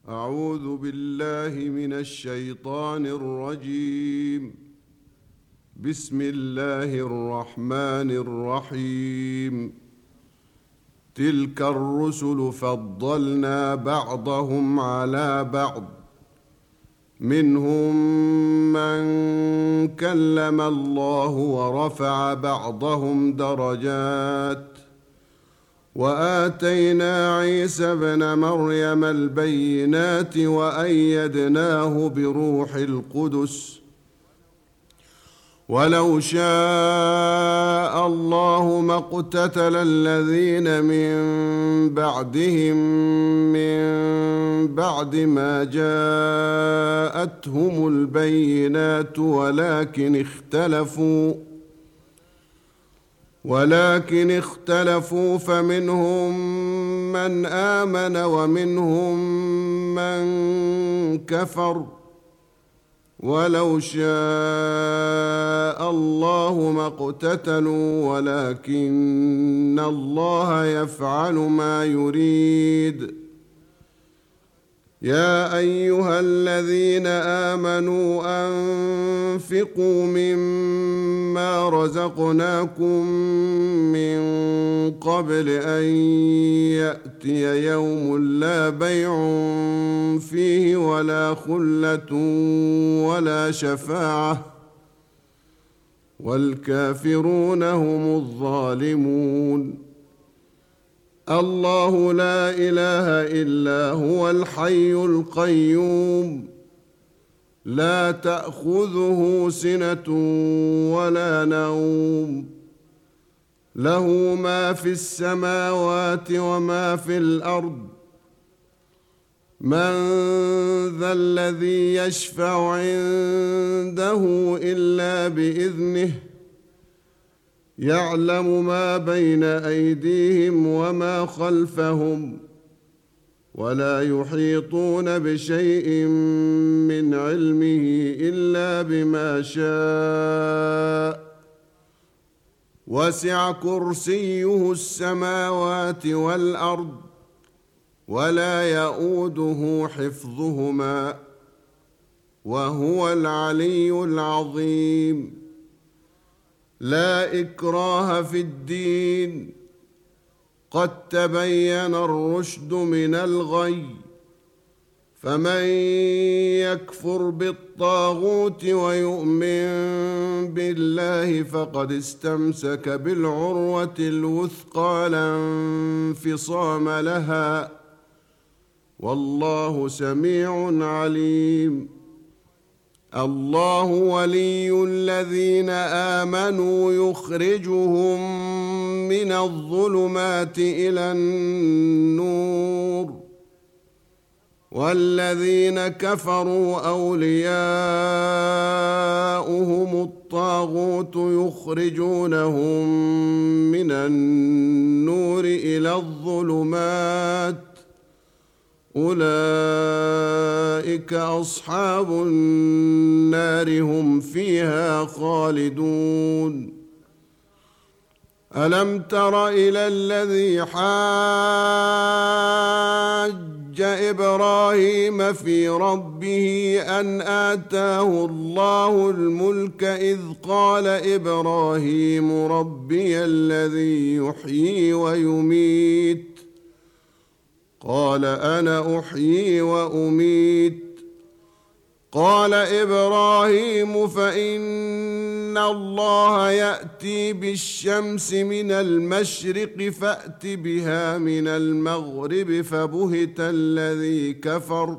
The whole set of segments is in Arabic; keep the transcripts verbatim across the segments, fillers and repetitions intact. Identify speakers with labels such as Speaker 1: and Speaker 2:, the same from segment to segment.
Speaker 1: أعوذ بالله من الشيطان الرجيم. بسم الله الرحمن الرحيم. تلك الرسل فضلنا بعضهم على بعض، منهم من كلم الله ورفع بعضهم درجات، وآتينا عيسى ابن مريم البينات وأيدناه بروح القدس، ولو شاء الله ما اقتتل الذين من بعدهم من بعد ما جاءتهم البينات ولكن اختلفوا ولكن اختلفوا فمنهم من آمن ومنهم من كفر، ولو شاء الله ما اقتتلوا ولكن الله يفعل ما يريد. يا أيها الذين آمنوا أنفقوا مما رزقناكم من قبل أن يأتي يوم لا بيع فيه ولا خلة ولا شفاعة، والكافرون هم الظالمون. الله لا إله إلا هو الحي القيوم، لا تأخذه سنة ولا نوم، له ما في السماوات وما في الأرض. من ذا الذي يشفع عنده إلا بإذنه، يعلم ما بين أيديهم وما خلفهم، ولا يحيطون بشيء من علمه إلا بما شاء، وسع كرسيه السماوات والأرض، ولا يؤوده حفظهما، وهو العلي العظيم. لا إكراه في الدين، قد تبين الرشد من الغي، فمن يكفر بالطاغوت ويؤمن بالله فقد استمسك بالعروة الوثقى لا انفصام لها، والله سميع عليم. الله ولي الذين آمنوا يخرجهم من الظلمات إلى النور، والذين كفروا أولياؤهم الطاغوت يخرجونهم من النور إلى الظلمات، أولئك أصحاب النار هم فيها خالدون. ألم تر إلى الذي حاج إبراهيم في ربه أن آتاه الله الملك إذ قال إبراهيم ربي الذي يحيي ويميت، قال أنا أحيي وأميت. قال إبراهيم فإن الله يأتي بالشمس من المشرق فأت بها من المغرب، فبهت الذي كفر،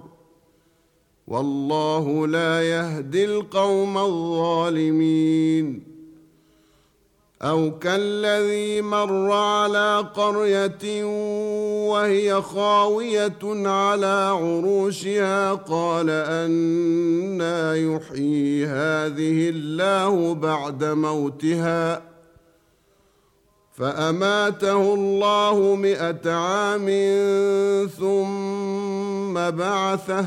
Speaker 1: والله لا يهدي القوم الظالمين. أو كالذي مر على قرية وهي خاوية على عروشها قال أنى يحيي هذه الله بعد موتها، فأماته الله مئة عام ثم بعثه،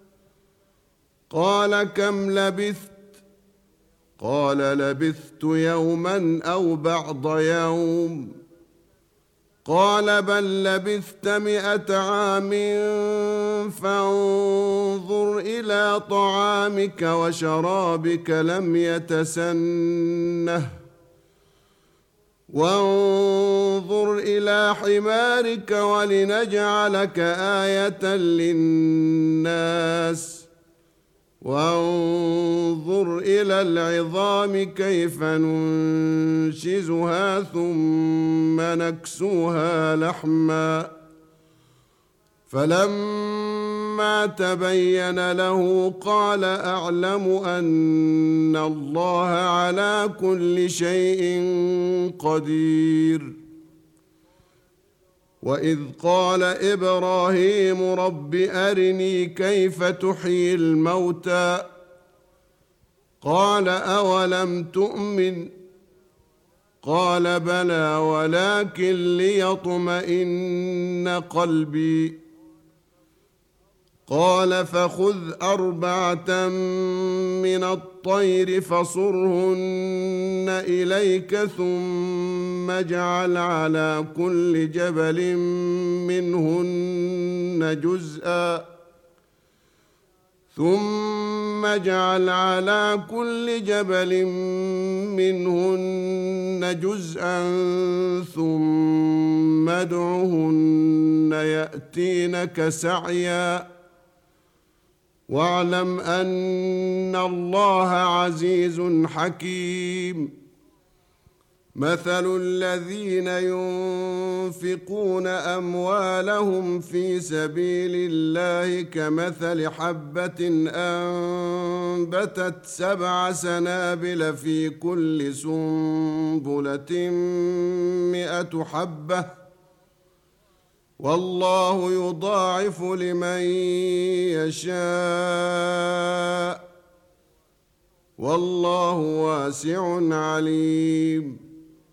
Speaker 1: قال كم لبثت؟ قال لبثت يوما أو بعض يوم، قال بل لبثت مئة عام فانظر إلى طعامك وشرابك لم يتسنه وانظر إلى حمارك ولنجعلك آية للناس وانظر إلى العظام كيف ننشزها ثم نكسوها لحما فلما تبين له قال أعلم أن الله على كل شيء قدير وإذ قال إبراهيم رب أرني كيف تحيي الموتى قال أولم تؤمن قال بلى ولكن ليطمئن قلبي قال فخذ أربعة من الطير فصرهن إليك ثم اجعل على كل جبل منهن جزءا ثم اجعل على كل جبل منهن جزءا ثم ادعهن يأتينك سعيا واعلم أن الله عزيز حكيم مثل الذين ينفقون أموالهم في سبيل الله كمثل حبة أنبتت سبع سنابل في كل سنبلة مئة حبة والله يضاعف لمن يشاء والله واسع عليم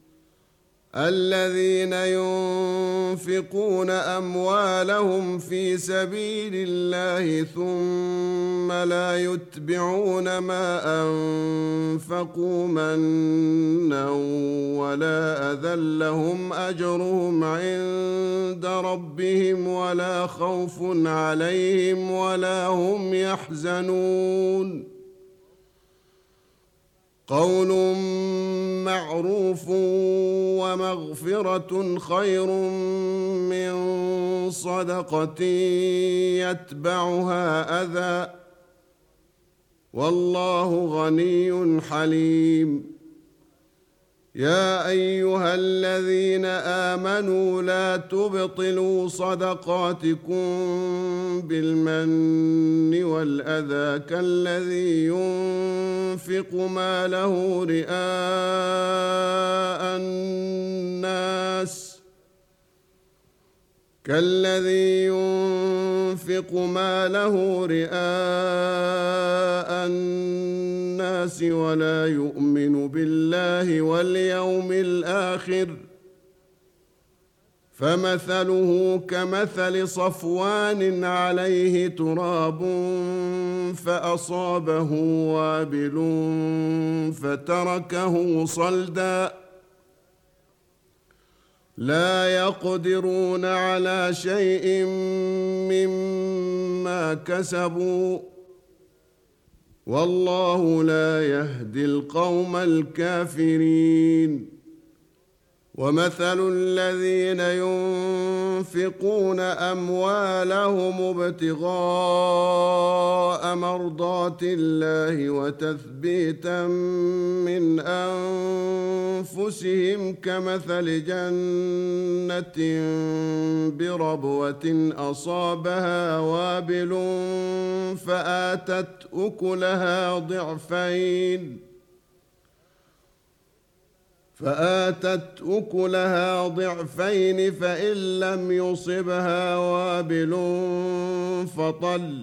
Speaker 1: الذين ينفقون أموالهم في سبيل الله ثم لا يتبعون ما أنفقوا منا ولا أذى لهم أجرهم عند ربهم ولا خوف عليهم ولا هم يحزنون قول معروف ومغفرة خير من صدقة يتبعها أذى والله غني حليم يا أيها الذين آمنوا لا تبطلوا صدقاتكم بالمن والأذى كالذي ينفق ماله رئاء الناس كالذي ينفق ماله رئاء الناس ولا يؤمن بالله واليوم الآخر فمثله كمثل صفوان عليه تراب فأصابه وابل فتركه صلدا لا يقدرون على شيء مما كسبوا والله لا يهدي القوم الكافرين ومثل الذين ينفقون أموالهم ابتغاء مرضات الله وتثبيتا من أنفسهم كمثل جنة بربوة أصابها وابل فآتت أكلها ضعفين فآتت أكلها ضعفين فإن لم يصبها وابل فطل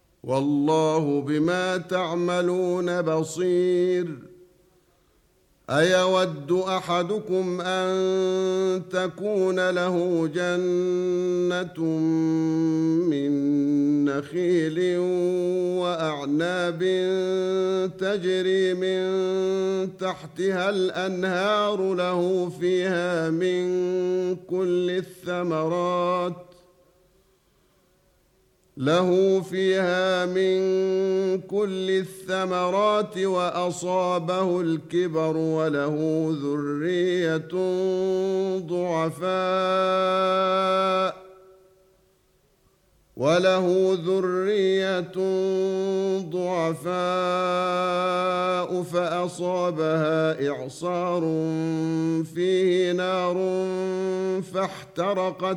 Speaker 1: والله بما تعملون بصير أيود أحدكم أن تكون له جنة من نخيل وأعناب تجري من تحتها الأنهار له فيها من كل الثمرات له فيها من كل الثمرات وأصابه الكبر وله ذرية ضعفاء وله ذرية ضعفاء فأصابها إعصار فيه نار فاحترقت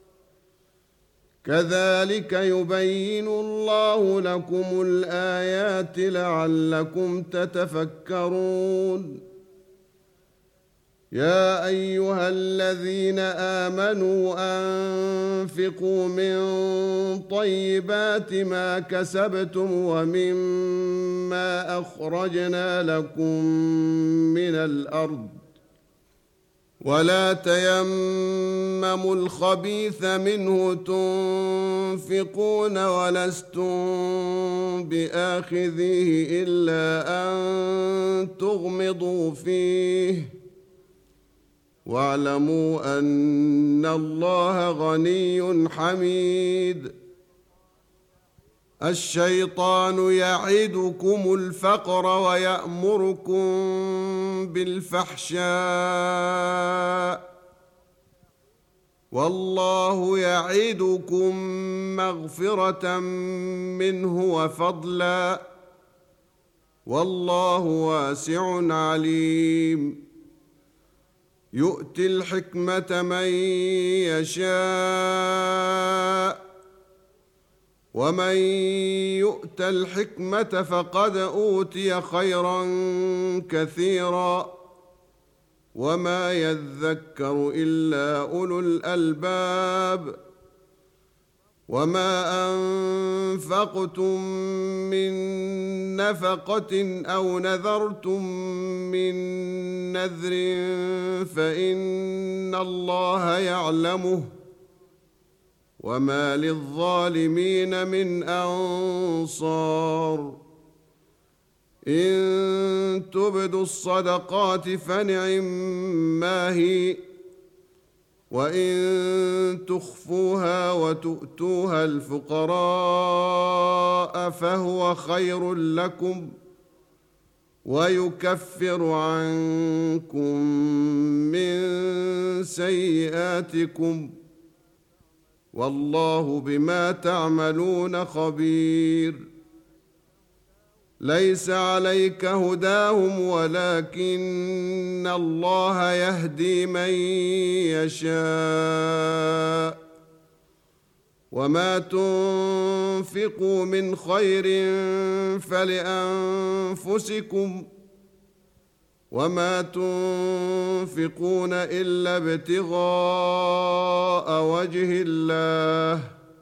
Speaker 1: كذلك يبين الله لكم الآيات لعلكم تتفكرون يا أيها الذين آمنوا أنفقوا من طيبات ما كسبتم ومما أخرجنا لكم من الأرض ولا تيمموا الخبيث منه تنفقون ولستم بآخذيه إلا أن تغمضوا فيه واعلموا أن الله غني حميد الشيطان يعدكم الفقر ويأمركم بالفحشاء والله يعدكم مغفرة منه وفضلا والله واسع عليم يؤتي الحكمة من يشاء ومن يؤت الحكمة فقد أوتي خيرا كثيرا وما يذكر إلا أولو الألباب وما أنفقتم من نفقة أو نذرتم من نذر فإن الله يعلمه وما للظالمين من أنصار إن تبدوا الصدقات فنعما هي وإن تخفوها وتؤتوها الفقراء فهو خير لكم ويكفر عنكم من سيئاتكم والله بما تعملون خبير ليس عليك هداهم ولكن الله يهدي من يشاء وما تنفقوا من خير فلأنفسكم وما تنفقون إلا ابتغاء وجه الله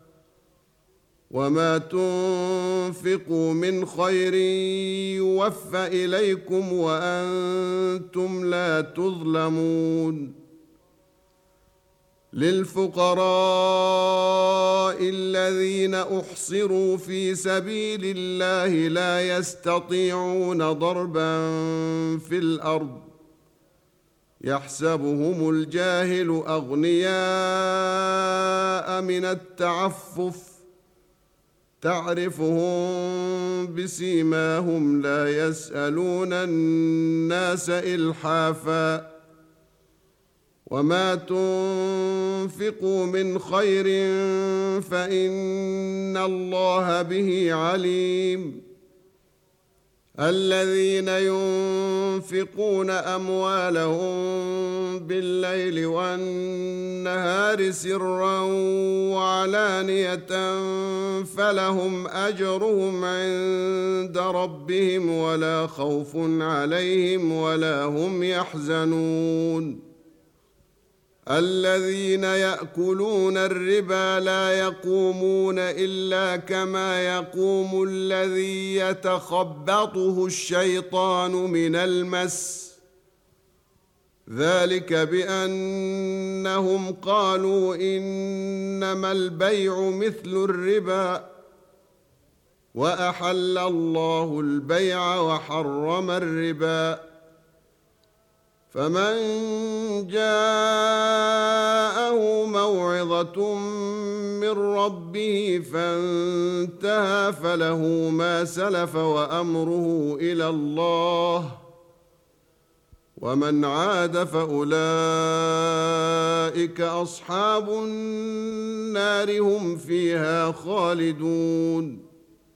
Speaker 1: وما تنفقوا من خير يوفى إليكم وأنتم لا تظلمون للفقراء الذين أحصروا في سبيل الله لا يستطيعون ضربا في الأرض يحسبهم الجاهل أغنياء من التعفف تعرفهم بسيماهم لا يسألون الناس إلحافا وما تنفقوا من خير فإن الله به عليم الذين ينفقون أموالهم بالليل والنهار سرا وعلانية فلهم أجرهم عند ربهم ولا خوف عليهم ولا هم يحزنون الذين يأكلون الربا لا يقومون إلا كما يقوم الذي يتخبطه الشيطان من المس ذلك بأنهم قالوا إنما البيع مثل الربا وأحل الله البيع وحرم الربا فمن جاءه موعظة من ربه فانتهى فله ما سلف وأمره إلى الله ومن عاد فأولئك أصحاب النار هم فيها خالدون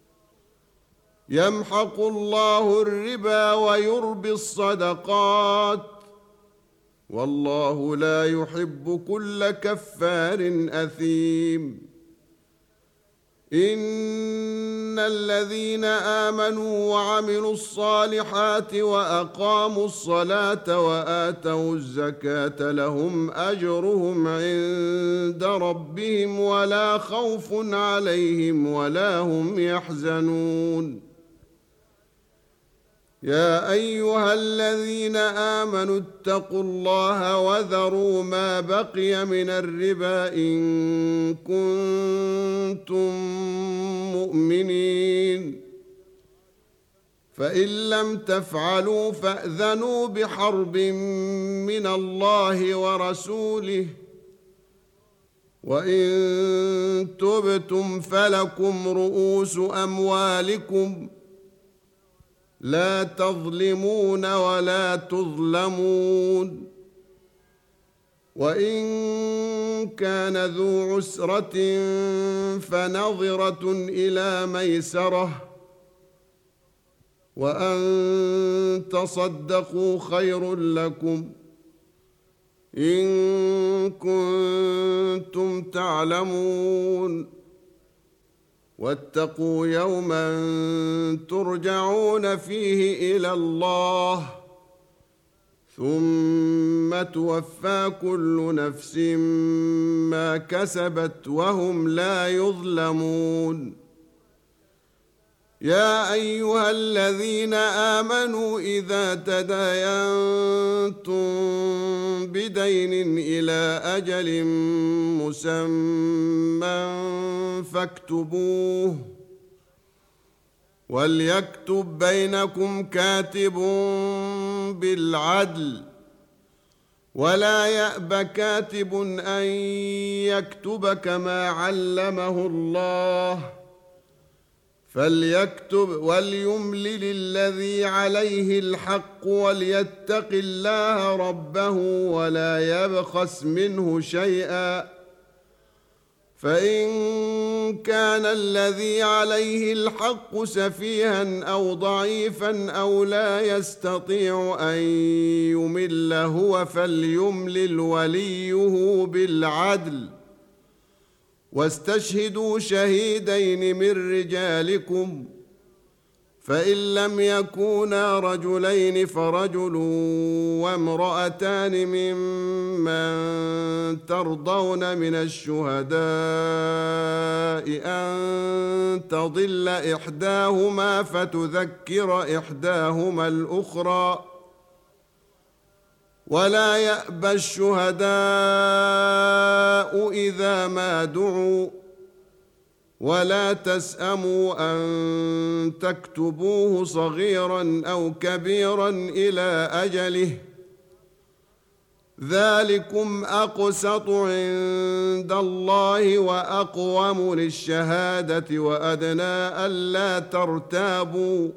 Speaker 1: يمحق الله الربا ويربي الصدقات والله لا يحب كل كفار أثيم إن الذين آمنوا وعملوا الصالحات وأقاموا الصلاة وآتوا الزكاة لهم أجرهم عند ربهم ولا خوف عليهم ولا هم يحزنون يا أيها الذين آمنوا اتقوا الله وذروا ما بقي من الربا إن كنتم مؤمنين فإن لم تفعلوا فأذنوا بحرب من الله ورسوله وإن تبتم فلكم رؤوس أموالكم لا تظلمون ولا تظلمون وإن كان ذو عسرة فنظرة إلى ميسرة وأن تصدقوا خير لكم إن كنتم تعلمون واتقوا يوما ترجعون فيه إلى الله ثم توفى كل نفس ما كسبت وهم لا يظلمون يا أيها الذين آمنوا إذا تداينتم بدين إلى أجل مسمى فاكتبوه وليكتب بينكم كاتب بالعدل ولا يأب كاتب أن يكتب كما علمه الله فليكتب وليملل الذي عليه الحق وليتق الله ربه ولا يبخس منه شيئا فإن كان الذي عليه الحق سفيها أو ضعيفا أو لا يستطيع أن يمل هو فليملل وليه بالعدل واستشهدوا شهيدين من رجالكم فإن لم يكونا رجلين فرجل وامرأتان ممن ترضون من الشهداء أن تضل إحداهما فتذكر إحداهما الأخرى ولا يأبى الشهداء إذا ما دعوا ولا تسأموا أن تكتبوه صغيرا أو كبيرا إلى أجله ذلكم أقسط عند الله وأقوم للشهادة وأدنى ألا ترتابوا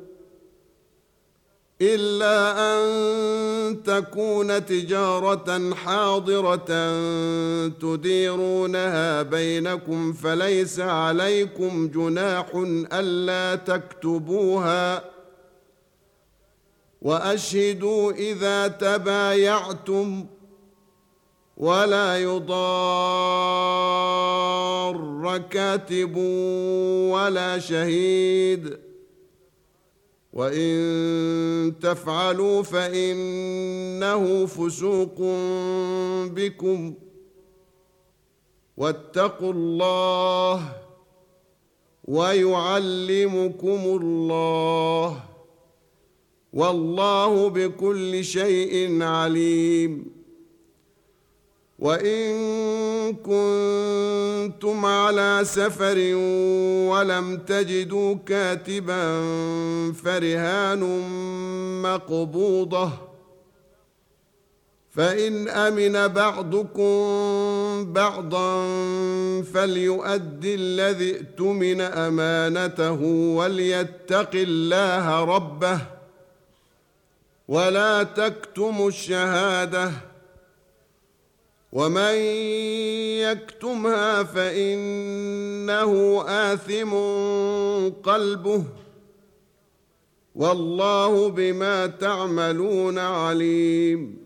Speaker 1: إلا أن تكون تجارة حاضرة تديرونها بينكم فليس عليكم جناح ألا تكتبوها وأشهدوا إذا تبايعتم ولا يضار كاتب ولا شهيد وإن تفعلوا فإنه فسوق بكم واتقوا الله ويعلمكم الله والله بكل شيء عليم. وإن كنتم على سفر ولم تجدوا كاتبا فرهان مقبوضة، فإن أمن بعضكم بعضا فليؤد الذي اؤتمن أمانته وليتق الله ربه ولا تكتموا الشهادة، ومن يكتمها فإنه آثم قلبه، والله بما تعملون عليم.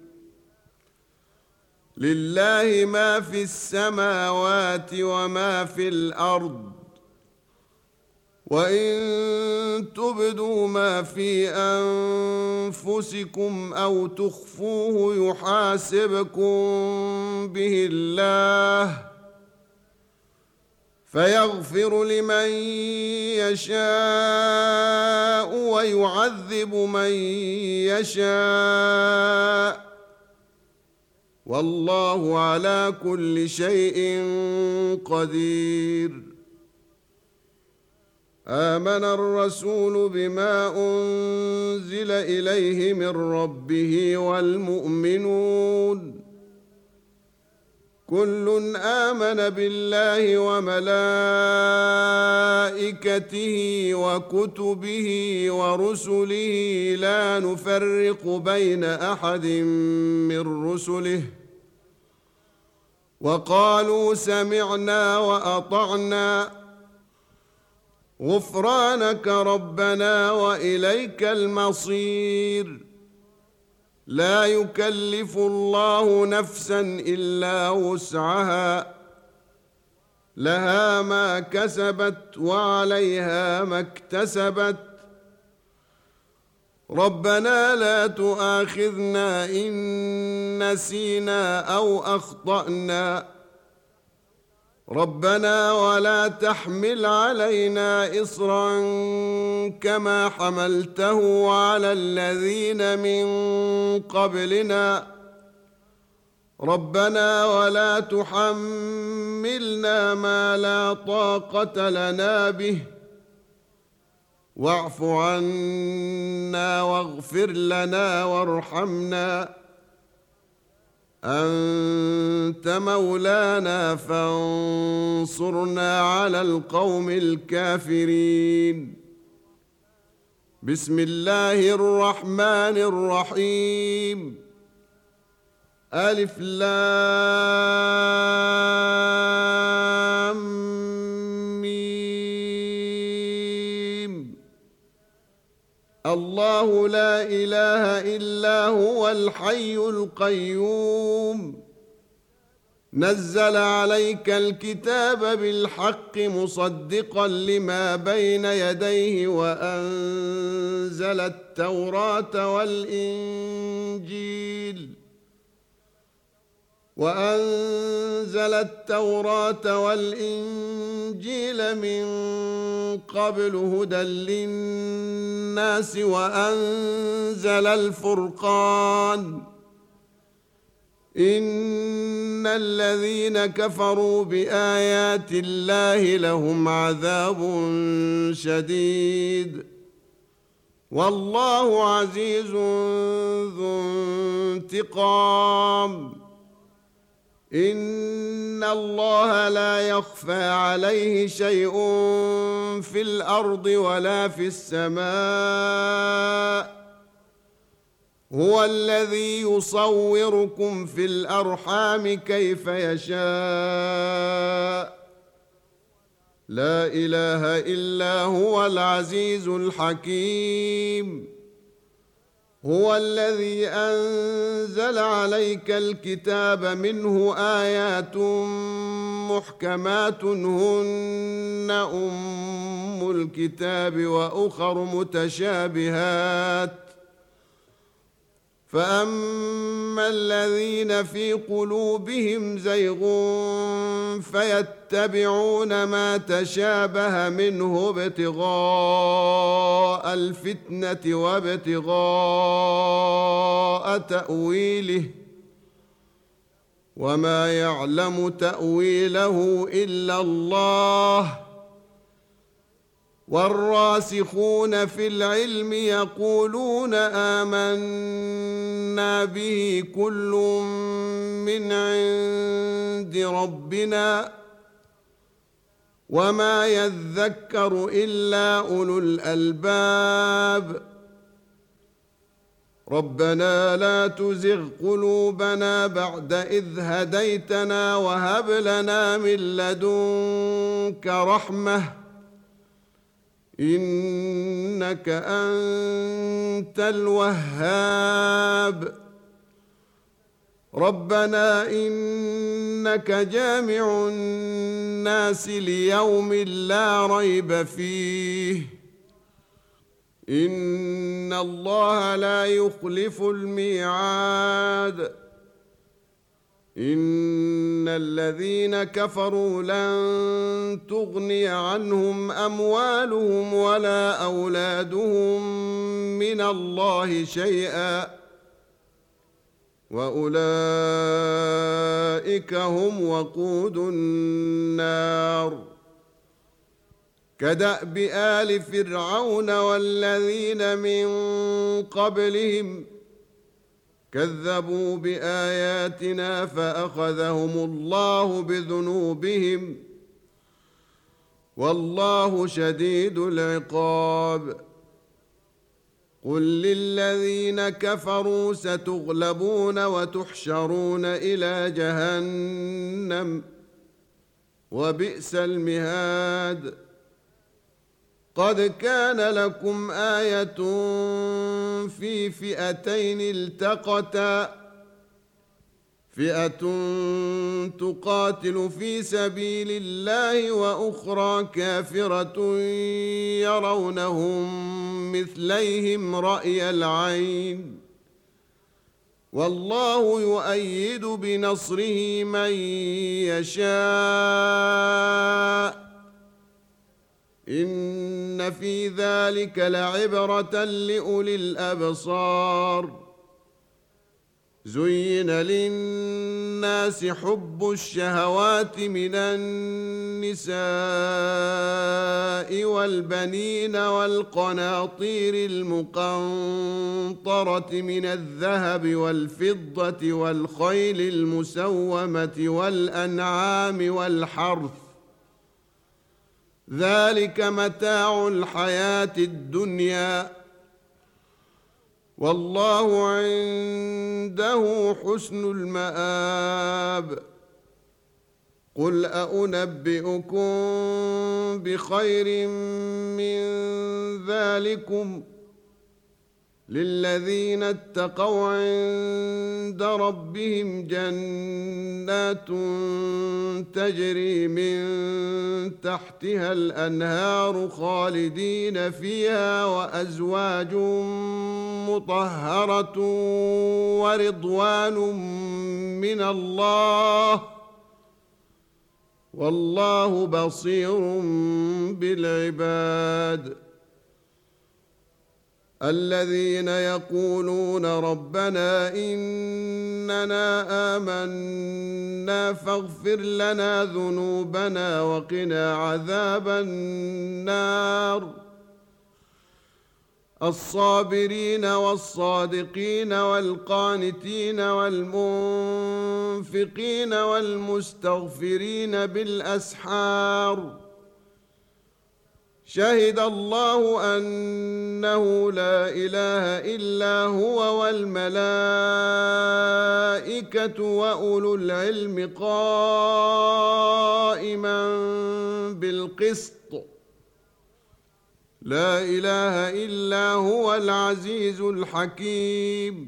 Speaker 1: لله ما في السماوات وما في الأرض، وإن تبدوا ما في أنفسكم أو تخفوه يحاسبكم به الله، فيغفر لمن يشاء ويعذب من يشاء، والله على كل شيء قدير. آمن الرسول بما أنزل إليه من ربه والمؤمنون كل آمن بالله وملائكته وكتبه ورسله لا نفرق بين أحد من رسله، وقالوا سمعنا وأطعنا غفرانك ربنا وإليك المصير. لا يكلف الله نفسا إلا وسعها، لها ما كسبت وعليها ما اكتسبت، ربنا لا تؤاخذنا إن نسينا أو أخطأنا، ربنا ولا تحمل علينا إصرا كما حملته على الذين من قبلنا، ربنا ولا تحملنا ما لا طاقة لنا به، واعف عنا واغفر لنا وارحمنا، أنت مولانا فانصرنا على القوم الكافرين. بسم الله الرحمن الرحيم. ألف لام ميم. الله لا إله إلا هو الحي القيوم، نزل عليك الكتاب بالحق مصدقا لما بين يديه وأنزل التوراة والإنجيل وأنزل التوراة والإنجيل من قبل هدى للناس وأنزل الفرقان، إن الذين كفروا بآيات الله لهم عذاب شديد، والله عزيز ذو انتقام. إن الله لا يخفى عليه شيء في الأرض ولا في السماء، هو الذي يصوركم في الأرحام كيف يشاء، لا إله إلا هو العزيز الحكيم. هو الذي أنزل عليك الكتاب منه آيات محكمات هن أم الكتاب وأخر متشابهات، فأما الذين في قلوبهم زيغ فيتبعون ما تشابه منه ابتغاء الفتنة وابتغاء تأويله وما يعلم تأويله إلا الله والراسخون في العلم يقولون آمنا به كل من عند ربنا وما يذكر إلا أولو الألباب ربنا لا تزغ قلوبنا بعد إذ هديتنا وهب لنا من لدنك رحمة إنك أنت الوهاب ربنا إنك جامع الناس ليوم لا ريب فيه إن الله لا يخلف الميعاد إن الذين كفروا لن تغني عنهم أموالهم ولا أولادهم من الله شيئا وأولئك هم وقود النار كدأب آل فرعون والذين من قبلهم كذبوا بآياتنا فأخذهم الله بذنوبهم والله شديد العقاب قل للذين كفروا ستغلبون وتحشرون إلى جهنم وبئس المهاد قد كان لكم آية في فئتين التقتا فئة تقاتل في سبيل الله وأخرى كافرة يرونهم مثليهم رأي العين والله يؤيد بنصره من يشاء إن في ذلك لعبرة لأولي الأبصار زين للناس حب الشهوات من النساء والبنين والقناطير المقنطرة من الذهب والفضة والخيل المسومة والأنعام والحرث ذلك متاع الحياة الدنيا والله عنده حسن المآب قل أنبئكم بخير من ذلكم للذين اتقوا عند ربهم جنات تجري من تحتها الأنهار خالدين فيها وأزواج مطهرة ورضوان من الله والله بصير بالعباد الذين يقولون ربنا إننا آمنا فاغفر لنا ذنوبنا وقنا عذاب النار الصابرين والصادقين والقانتين والمنفقين والمستغفرين بالأسحار شهد الله أنه لا إله إلا هو والملائكة وأولو العلم قائما بالقسط لا إله إلا هو العزيز الحكيم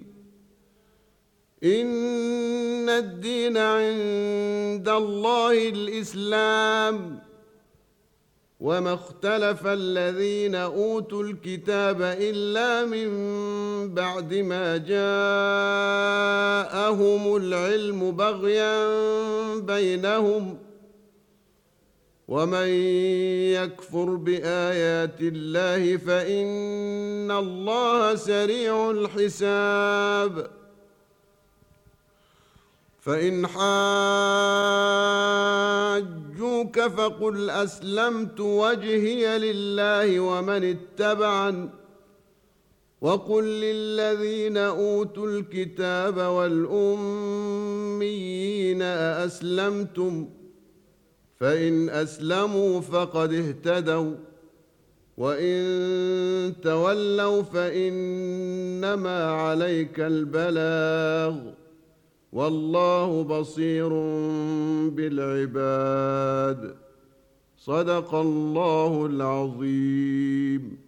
Speaker 1: إن الدين عند الله الإسلام وما اختلف الذين أوتوا الكتاب إلا من بعد ما جاءهم العلم بغيا بينهم ومن يكفر بآيات الله فإن الله سريع الحساب فإن حاجوك فقل أسلمت وجهي لله ومن اتبعن وقل للذين أوتوا الكتاب والأميين أأسلمتم فإن أسلموا فقد اهتدوا وإن تولوا فإنما عليك البلاغ والله بصير بالعباد صدق الله العظيم.